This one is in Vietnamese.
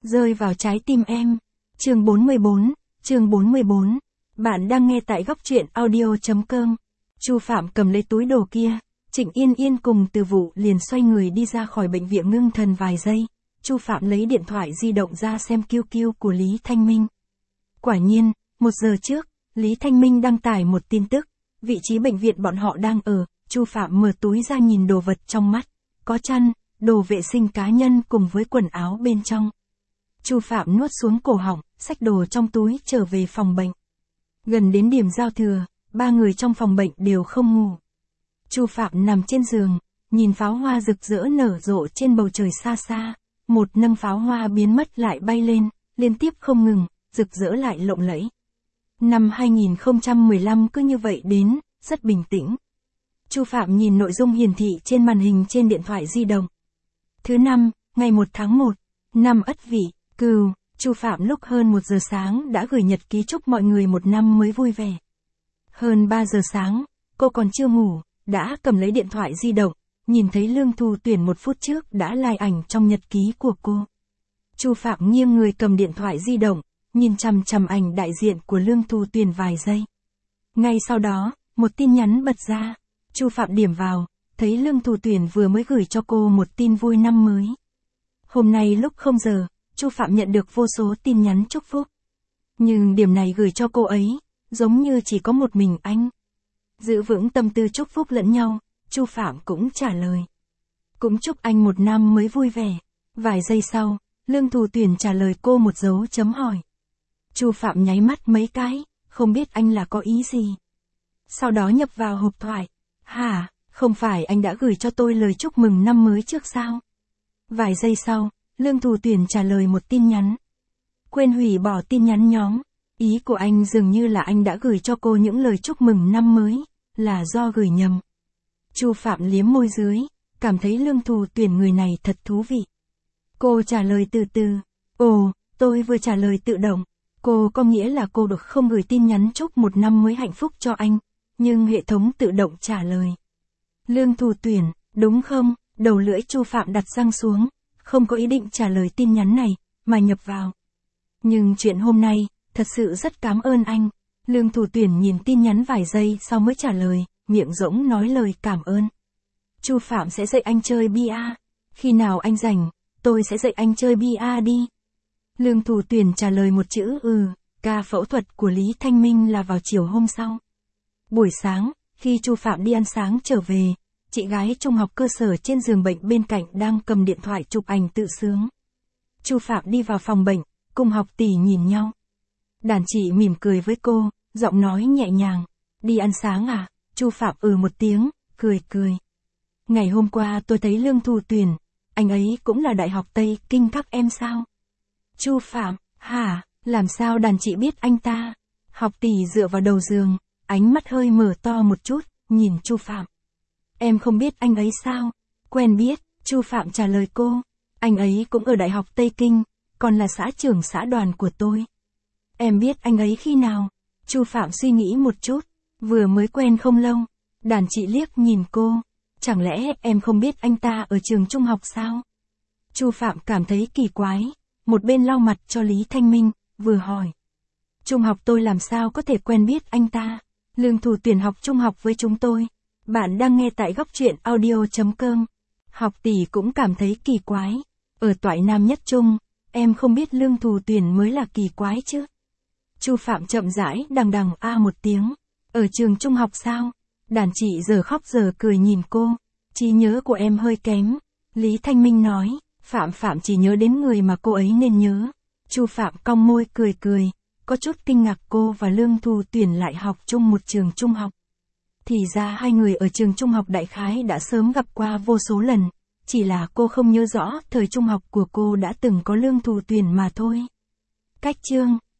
Rơi vào trái tim em. Chương 44. Bạn đang nghe tại góc truyện audio.com. Chu Phạm cầm lấy túi đồ kia, Trịnh Yên Yên cùng Từ Vụ liền xoay người đi ra khỏi bệnh viện ngưng thần vài giây. Chu Phạm lấy điện thoại di động ra xem QQ của Lý Thanh Minh. Quả nhiên, 1 giờ trước, Lý Thanh Minh đăng tải một tin tức, vị trí bệnh viện bọn họ đang ở. Chu Phạm mở túi ra nhìn đồ vật trong mắt, có chăn, đồ vệ sinh cá nhân cùng với quần áo bên trong. Chu Phạm nuốt xuống cổ họng, xách đồ trong túi trở về phòng bệnh. Gần đến điểm giao thừa, 3 người trong phòng bệnh đều không ngủ. Chu Phạm nằm trên giường, nhìn pháo hoa rực rỡ nở rộ trên bầu trời xa xa, một nâng pháo hoa biến mất lại bay lên, liên tiếp không ngừng, rực rỡ lại lộng lẫy. Năm 2015 cứ như vậy đến, rất bình tĩnh. Chu Phạm nhìn nội dung hiển thị trên màn hình trên điện thoại di động. Thứ năm, ngày 1 tháng 1, năm Ất Vị, Cừu, Chu Phạm lúc hơn 1 giờ sáng đã gửi nhật ký chúc mọi người một năm mới vui vẻ. Hơn 3 giờ sáng, cô còn chưa ngủ, đã cầm lấy điện thoại di động, nhìn thấy Lương Thu Tuyển 1 phút trước đã like ảnh trong nhật ký của cô. Chu Phạm nghiêng người cầm điện thoại di động, nhìn chằm chằm ảnh đại diện của Lương Thu Tuyển vài giây. Ngay sau đó, một tin nhắn bật ra. Chu Phạm điểm vào, thấy Lương Thu Tuyển vừa mới gửi cho cô một tin vui năm mới. Hôm nay lúc 0 giờ, Chu Phạm nhận được vô số tin nhắn chúc phúc. Nhưng điểm này gửi cho cô ấy, giống như chỉ có một mình anh. Giữ vững tâm tư chúc phúc lẫn nhau, Chu Phạm cũng trả lời. Cũng chúc anh một năm mới vui vẻ. Vài giây sau, Lương Thu Tuyển trả lời cô một dấu chấm hỏi. Chu Phạm nháy mắt mấy cái, không biết anh là có ý gì. Sau đó nhập vào hộp thoại. Hả, không phải anh đã gửi cho tôi lời chúc mừng năm mới trước sao? Vài giây sau, Lương Thu Tuyển trả lời một tin nhắn. Quên hủy bỏ tin nhắn nhóm. Ý của anh dường như là anh đã gửi cho cô những lời chúc mừng năm mới, là do gửi nhầm. Chu Phạm liếm môi dưới, cảm thấy Lương Thu Tuyển người này thật thú vị. Cô trả lời từ từ. Ồ, tôi vừa trả lời tự động. Cô có nghĩa là cô được không gửi tin nhắn chúc một năm mới hạnh phúc cho anh, nhưng hệ thống tự động trả lời. Lương Thu Tuyển, đúng không? Đầu lưỡi Chu Phạm đặt răng xuống, không có ý định trả lời tin nhắn này, mà nhập vào. Nhưng chuyện hôm nay, thật sự rất cảm ơn anh. Lương Thu Tuyển nhìn tin nhắn vài giây sau mới trả lời, miệng rỗng nói lời cảm ơn. Chu Phạm sẽ dạy anh chơi bia. Khi nào anh rảnh, tôi sẽ dạy anh chơi bia đi. Lương Thu Tuyển trả lời một chữ ca phẫu thuật của Lý Thanh Minh là vào chiều hôm sau. Buổi sáng, khi Chu Phạm đi ăn sáng trở về, chị gái trung học cơ sở trên giường bệnh bên cạnh đang cầm điện thoại chụp ảnh tự sướng. Chu Phạm đi vào phòng bệnh, cùng học tỷ nhìn nhau. Đàn chị mỉm cười với cô, giọng nói nhẹ nhàng. Đi ăn sáng à? Chu Phạm một tiếng, cười. Ngày hôm qua tôi thấy Lương Thu Tuyển, anh ấy cũng là Đại học Tây Kinh các em sao? Chu Phạm, hả, làm sao đàn chị biết anh ta? Học tỷ dựa vào đầu giường, ánh mắt hơi mở to một chút, nhìn Chu Phạm. Em không biết anh ấy sao? Quen biết, Chu Phạm trả lời cô. Anh ấy cũng ở Đại học Tây Kinh, còn là xã trưởng xã đoàn của tôi. Em biết anh ấy khi nào? Chu Phạm suy nghĩ một chút, vừa mới quen không lâu. Đàn chị liếc nhìn cô. Chẳng lẽ em không biết anh ta ở trường trung học sao? Chu Phạm cảm thấy kỳ quái, một bên lau mặt cho Lý Thanh Minh, vừa hỏi. Trung học tôi làm sao có thể quen biết anh ta? Lương Thu Tuyển học trung học với chúng tôi. Bạn đang nghe tại góc truyện audio.com. Học tỷ cũng cảm thấy kỳ quái. Ở toại Nam Nhất Trung, em không biết Lương Thu Tuyển mới là kỳ quái chứ? Chu Phạm chậm rãi đằng một tiếng. Ở trường trung học sao? Đàn chị giờ khóc giờ cười nhìn cô. Trí nhớ của em hơi kém. Lý Thanh Minh nói, Phạm chỉ nhớ đến người mà cô ấy nên nhớ. Chu Phạm cong môi cười, có chút kinh ngạc cô và Lương Thu Tuyển lại học chung một trường trung học. Thì ra hai người ở trường trung học đại khái đã sớm gặp qua vô số lần, chỉ là cô không nhớ rõ thời trung học của cô đã từng có Lương Thu Tuyển mà thôi. Cách chương